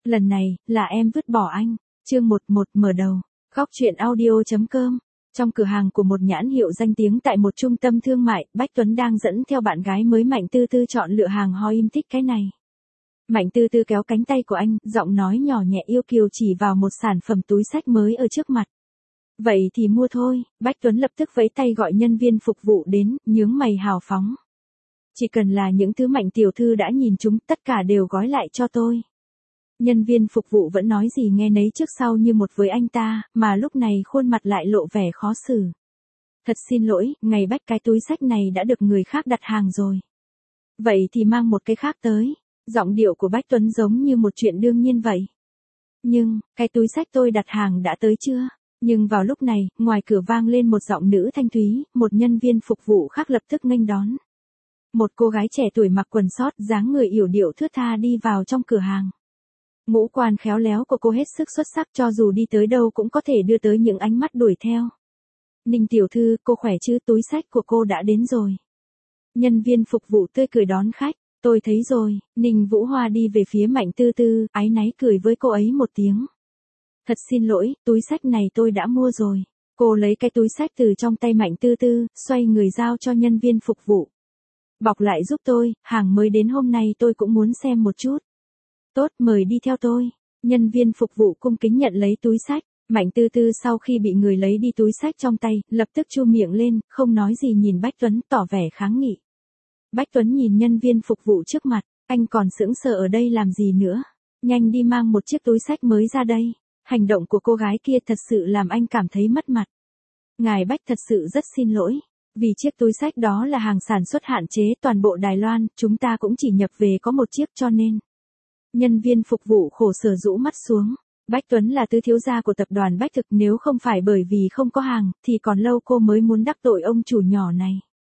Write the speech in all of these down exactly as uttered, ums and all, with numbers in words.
Lần này, là em vứt bỏ anh. Chương một một mở đầu. Góc truyện audio.com. Trong cửa hàng của một nhãn hiệu danh tiếng tại một trung tâm thương mại, Bách Tuấn đang dẫn theo bạn gái mới Mạnh Tư Tư chọn lựa hàng ho im thích cái này. Mạnh Tư Tư kéo cánh tay của anh, giọng nói nhỏ nhẹ yêu kiều chỉ vào một sản phẩm túi xách mới ở trước mặt. Vậy thì mua thôi, Bách Tuấn lập tức vẫy tay gọi nhân viên phục vụ đến, nhướng mày hào phóng. Chỉ cần là những thứ Mạnh tiểu thư đã nhìn chúng, tất cả đều gói lại cho tôi. Nhân viên phục vụ vẫn nói gì nghe nấy trước sau như một với anh ta, mà lúc này khuôn mặt lại lộ vẻ khó xử. Thật xin lỗi, ngày Bách cái túi xách này đã được người khác đặt hàng rồi. Vậy thì mang một cái khác tới. Giọng điệu của Bách Tuấn giống như một chuyện đương nhiên vậy. Nhưng, cái túi xách tôi đặt hàng đã tới chưa? Nhưng vào lúc này, ngoài cửa vang lên một giọng nữ thanh thúy, một nhân viên phục vụ khác lập tức nghênh đón. Một cô gái trẻ tuổi mặc quần sót, dáng người yểu điệu thướt tha đi vào trong cửa hàng. Ngũ quan khéo léo của cô hết sức xuất sắc, cho dù đi tới đâu cũng có thể đưa tới những ánh mắt đuổi theo. Ninh tiểu thư, cô khỏe chứ, túi xách của cô đã đến rồi. Nhân viên phục vụ tươi cười đón khách. Tôi thấy rồi. Ninh Vũ Hoa đi về phía Mạnh Tư Tư, áy náy cười với cô ấy một tiếng. Thật xin lỗi, túi xách này tôi đã mua rồi. Cô lấy cái túi xách từ trong tay Mạnh Tư Tư, xoay người giao cho nhân viên phục vụ. Bọc lại giúp tôi, hàng mới đến hôm nay tôi cũng muốn xem một chút. Tốt, mời đi theo tôi. Nhân viên phục vụ cung kính nhận lấy túi xách. Mạnh Tư Tư sau khi bị người lấy đi túi xách trong tay, lập tức chu miệng lên, không nói gì nhìn Bách Tuấn, tỏ vẻ kháng nghị. Bách Tuấn nhìn nhân viên phục vụ trước mặt, anh còn sững sờ ở đây làm gì nữa? Nhanh đi mang một chiếc túi xách mới ra đây. Hành động của cô gái kia thật sự làm anh cảm thấy mất mặt. Ngài Bách thật sự rất xin lỗi. Vì chiếc túi xách đó là hàng sản xuất hạn chế toàn bộ Đài Loan, chúng ta cũng chỉ nhập về có một chiếc cho nên. Nhân viên phục vụ khổ sở rũ mắt xuống. Bách Tuấn là tứ thiếu gia của tập đoàn Bách Thực, nếu không phải bởi vì không có hàng, thì còn lâu cô mới muốn đắc tội ông chủ nhỏ này.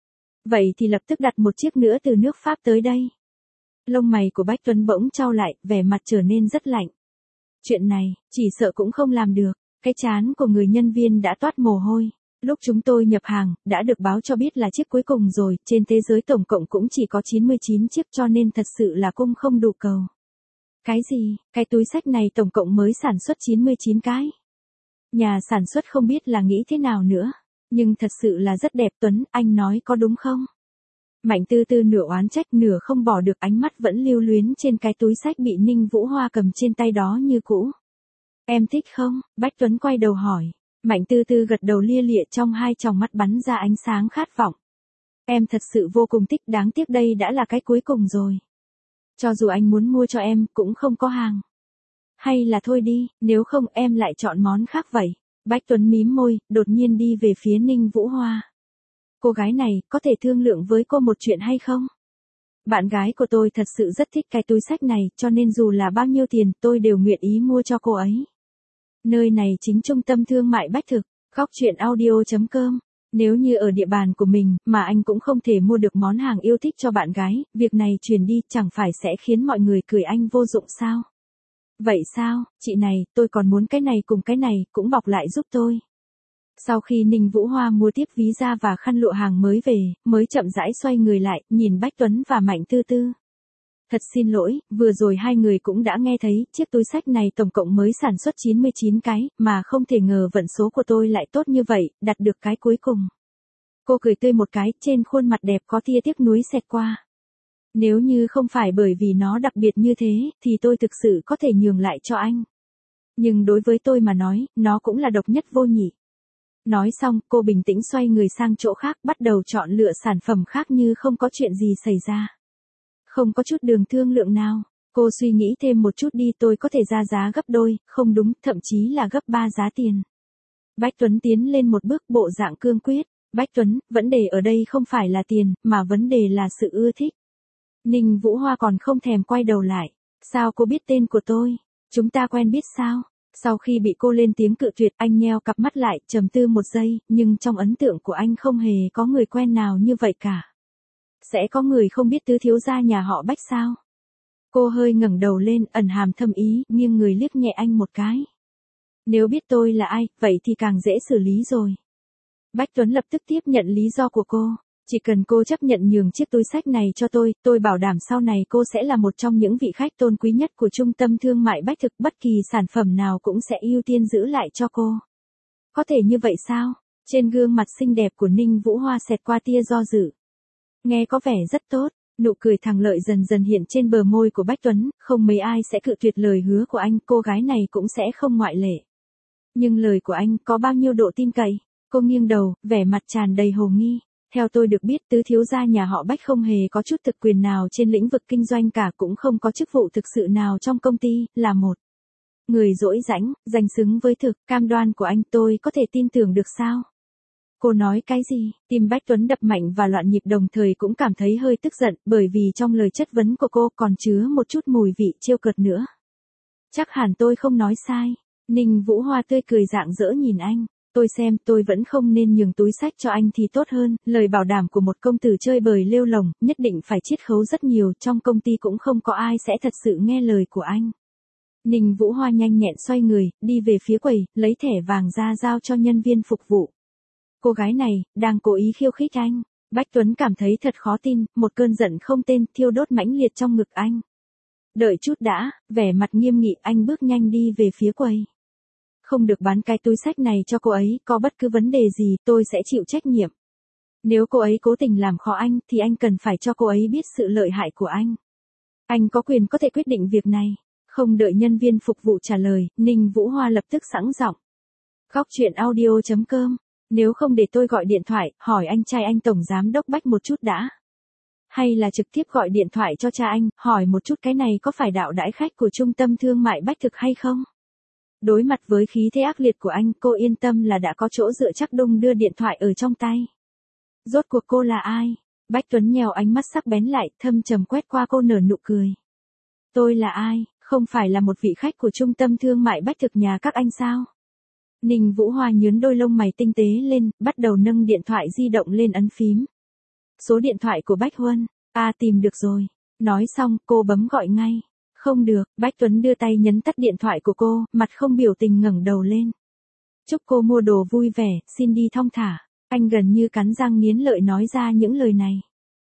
Vậy thì lập tức đặt một chiếc nữa từ nước Pháp tới đây. Lông mày của Bách Tuấn bỗng chau lại, vẻ mặt trở nên rất lạnh. Chuyện này, chỉ sợ cũng không làm được. Cái trán của người nhân viên đã toát mồ hôi. Lúc chúng tôi nhập hàng, đã được báo cho biết là chiếc cuối cùng rồi, trên thế giới tổng cộng cũng chỉ có chín mươi chín chiếc cho nên thật sự là cung không đủ cầu. Cái gì, cái túi xách này tổng cộng mới sản xuất chín mươi chín cái. Nhà sản xuất không biết là nghĩ thế nào nữa. Nhưng thật sự là rất đẹp Tuấn, anh nói có đúng không? Mạnh Tư Tư nửa oán trách nửa không bỏ được, ánh mắt vẫn lưu luyến trên cái túi xách bị Ninh Vũ Hoa cầm trên tay đó như cũ. Em thích không? Bách Tuấn quay đầu hỏi. Mạnh Tư Tư gật đầu lia lịa, trong hai tròng mắt bắn ra ánh sáng khát vọng. Em thật sự vô cùng thích, đáng tiếc đây đã là cái cuối cùng rồi. Cho dù anh muốn mua cho em, cũng không có hàng. Hay là thôi đi, nếu không em lại chọn món khác vậy. Bách Tuấn mím môi, đột nhiên đi về phía Ninh Vũ Hoa. Cô gái này, có thể thương lượng với cô một chuyện hay không? Bạn gái của tôi thật sự rất thích cái túi xách này, cho nên dù là bao nhiêu tiền, tôi đều nguyện ý mua cho cô ấy. Nơi này chính trung tâm thương mại Bách Thực, góc truyện audio.com. Nếu như ở địa bàn của mình, mà anh cũng không thể mua được món hàng yêu thích cho bạn gái, việc này truyền đi chẳng phải sẽ khiến mọi người cười anh vô dụng sao? Vậy sao, chị này, tôi còn muốn cái này cùng cái này, cũng bọc lại giúp tôi. Sau khi Ninh Vũ Hoa mua tiếp ví da và khăn lụa hàng mới về, mới chậm rãi xoay người lại, nhìn Bách Tuấn và Mạnh Tư Tư. Thật xin lỗi, vừa rồi hai người cũng đã nghe thấy, chiếc túi xách này tổng cộng mới sản xuất chín mươi chín cái, mà không thể ngờ vận số của tôi lại tốt như vậy, đặt được cái cuối cùng. Cô cười tươi một cái, trên khuôn mặt đẹp có tia tiếc nuối xẹt qua. Nếu như không phải bởi vì nó đặc biệt như thế, thì tôi thực sự có thể nhường lại cho anh. Nhưng đối với tôi mà nói, nó cũng là độc nhất vô nhị. Nói xong, cô bình tĩnh xoay người sang chỗ khác, bắt đầu chọn lựa sản phẩm khác như không có chuyện gì xảy ra. Không có chút đường thương lượng nào. Cô suy nghĩ thêm một chút đi, tôi có thể ra giá gấp đôi, không đúng, thậm chí là gấp ba giá tiền. Bách Tuấn tiến lên một bước, bộ dạng cương quyết. Bách Tuấn, vấn đề ở đây không phải là tiền, mà vấn đề là sự ưa thích. Ninh Vũ Hoa còn không thèm quay đầu lại. Sao cô biết tên của tôi? Chúng ta quen biết sao? Sau khi bị cô lên tiếng cự tuyệt, anh nheo cặp mắt lại, trầm tư một giây, nhưng trong ấn tượng của anh không hề có người quen nào như vậy cả. Sẽ có người không biết tứ thiếu gia nhà họ Bách sao? Cô hơi ngẩng đầu lên, ẩn hàm thâm ý, nghiêng người liếc nhẹ anh một cái. Nếu biết tôi là ai, vậy thì càng dễ xử lý rồi. Bách Tuấn lập tức tiếp nhận lý do của cô. Chỉ cần cô chấp nhận nhường chiếc túi xách này cho tôi, tôi bảo đảm sau này cô sẽ là một trong những vị khách tôn quý nhất của trung tâm thương mại Bách Thực, bất kỳ sản phẩm nào cũng sẽ ưu tiên giữ lại cho cô. Có thể như vậy sao? Trên gương mặt xinh đẹp của Ninh Vũ Hoa xẹt qua tia do dự. Nghe có vẻ rất tốt, nụ cười thẳng lợi dần dần hiện trên bờ môi của Bách Tuấn, không mấy ai sẽ cự tuyệt lời hứa của anh, cô gái này cũng sẽ không ngoại lệ. Nhưng lời của anh có bao nhiêu độ tin cậy? Cô nghiêng đầu, vẻ mặt tràn đầy hồ nghi. Theo tôi được biết, tứ thiếu gia nhà họ Bách không hề có chút thực quyền nào trên lĩnh vực kinh doanh cả, cũng không có chức vụ thực sự nào trong công ty, là một người dỗi rãnh, danh xứng với thực, cam đoan của anh tôi có thể tin tưởng được sao? Cô nói cái gì? Tim Bách Tuấn đập mạnh và loạn nhịp, đồng thời cũng cảm thấy hơi tức giận, bởi vì trong lời chất vấn của cô còn chứa một chút mùi vị trêu cợt nữa. Chắc hẳn tôi không nói sai. Ninh Vũ Hoa tươi cười rạng rỡ nhìn anh. Tôi xem tôi vẫn không nên nhường túi xách cho anh thì tốt hơn, lời bảo đảm của một công tử chơi bời lêu lồng, nhất định phải chiết khấu rất nhiều, trong công ty cũng không có ai sẽ thật sự nghe lời của anh. Ninh Vũ Hoa nhanh nhẹn xoay người, đi về phía quầy, lấy thẻ vàng ra giao cho nhân viên phục vụ. Cô gái này, đang cố ý khiêu khích anh. Bách Tuấn cảm thấy thật khó tin, một cơn giận không tên thiêu đốt mãnh liệt trong ngực anh. Đợi chút đã, vẻ mặt nghiêm nghị, anh bước nhanh đi về phía quầy. Không được bán cái túi xách này cho cô ấy, có bất cứ vấn đề gì tôi sẽ chịu trách nhiệm. Nếu cô ấy cố tình làm khó anh, thì anh cần phải cho cô ấy biết sự lợi hại của anh. Anh có quyền có thể quyết định việc này. Không đợi nhân viên phục vụ trả lời, Ninh Vũ Hoa lập tức sẵn giọng. Góc chuyện audio chấm com. Nếu không để tôi gọi điện thoại, hỏi anh trai anh Tổng Giám Đốc Bách một chút đã. Hay là trực tiếp gọi điện thoại cho cha anh, hỏi một chút cái này có phải đạo đãi khách của trung tâm thương mại Bách Thực hay không? Đối mặt với khí thế ác liệt của anh, cô yên tâm là đã có chỗ dựa chắc, đung đưa điện thoại ở trong tay. Rốt cuộc cô là ai? Bách Tuấn nhèo ánh mắt sắc bén lại, thâm trầm quét qua cô, nở nụ cười. Tôi là ai? Không phải là một vị khách của trung tâm thương mại Bách Thực nhà các anh sao? Ninh Vũ Hoa nhướng đôi lông mày tinh tế lên, bắt đầu nâng điện thoại di động lên ấn phím. Số điện thoại của Bách Huân. À, tìm được rồi. Nói xong, cô bấm gọi ngay. Không được, Bách Tuấn đưa tay nhấn tắt điện thoại của cô, mặt không biểu tình ngẩng đầu lên. Chúc cô mua đồ vui vẻ, xin đi thong thả. Anh gần như cắn răng nghiến lợi nói ra những lời này.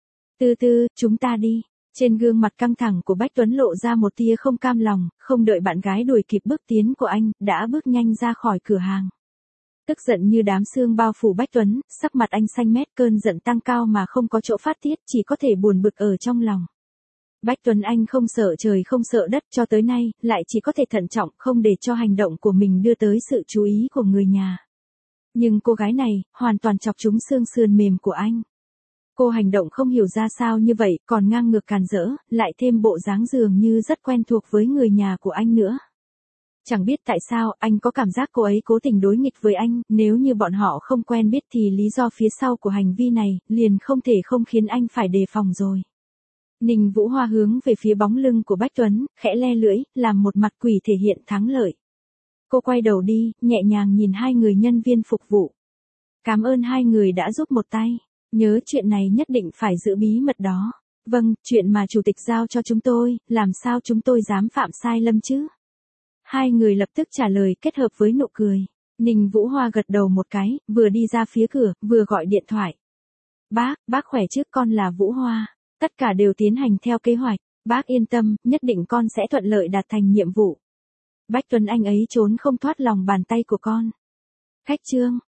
Từ từ, chúng ta đi. Trên gương mặt căng thẳng của Bách Tuấn lộ ra một tia không cam lòng, không đợi bạn gái đuổi kịp bước tiến của anh, đã bước nhanh ra khỏi cửa hàng. Tức giận như đám sương bao phủ Bách Tuấn, sắc mặt anh xanh mét, cơn giận tăng cao mà không có chỗ phát tiết, chỉ có thể buồn bực ở trong lòng. Bách Tuấn anh không sợ trời không sợ đất, cho tới nay, lại chỉ có thể thận trọng, không để cho hành động của mình đưa tới sự chú ý của người nhà. Nhưng cô gái này, hoàn toàn chọc trúng xương sườn mềm của anh. Cô hành động không hiểu ra sao như vậy, còn ngang ngược càn rỡ, lại thêm bộ dáng dường như rất quen thuộc với người nhà của anh nữa. Chẳng biết tại sao, anh có cảm giác cô ấy cố tình đối nghịch với anh, nếu như bọn họ không quen biết thì lý do phía sau của hành vi này, liền không thể không khiến anh phải đề phòng rồi. Ninh Vũ Hoa hướng về phía bóng lưng của Bách Tuấn, khẽ le lưỡi, làm một mặt quỷ thể hiện thắng lợi. Cô quay đầu đi, nhẹ nhàng nhìn hai người nhân viên phục vụ. Cảm ơn hai người đã giúp một tay. Nhớ chuyện này nhất định phải giữ bí mật đó. Vâng, chuyện mà chủ tịch giao cho chúng tôi, làm sao chúng tôi dám phạm sai lầm chứ? Hai người lập tức trả lời kết hợp với nụ cười. Ninh Vũ Hoa gật đầu một cái, vừa đi ra phía cửa, vừa gọi điện thoại. Bác, bác khỏe chứ, con là Vũ Hoa. Tất cả đều tiến hành theo kế hoạch. Bác yên tâm, nhất định con sẽ thuận lợi đạt thành nhiệm vụ. Bách Tuấn anh ấy trốn không thoát lòng bàn tay của con. Khách trương.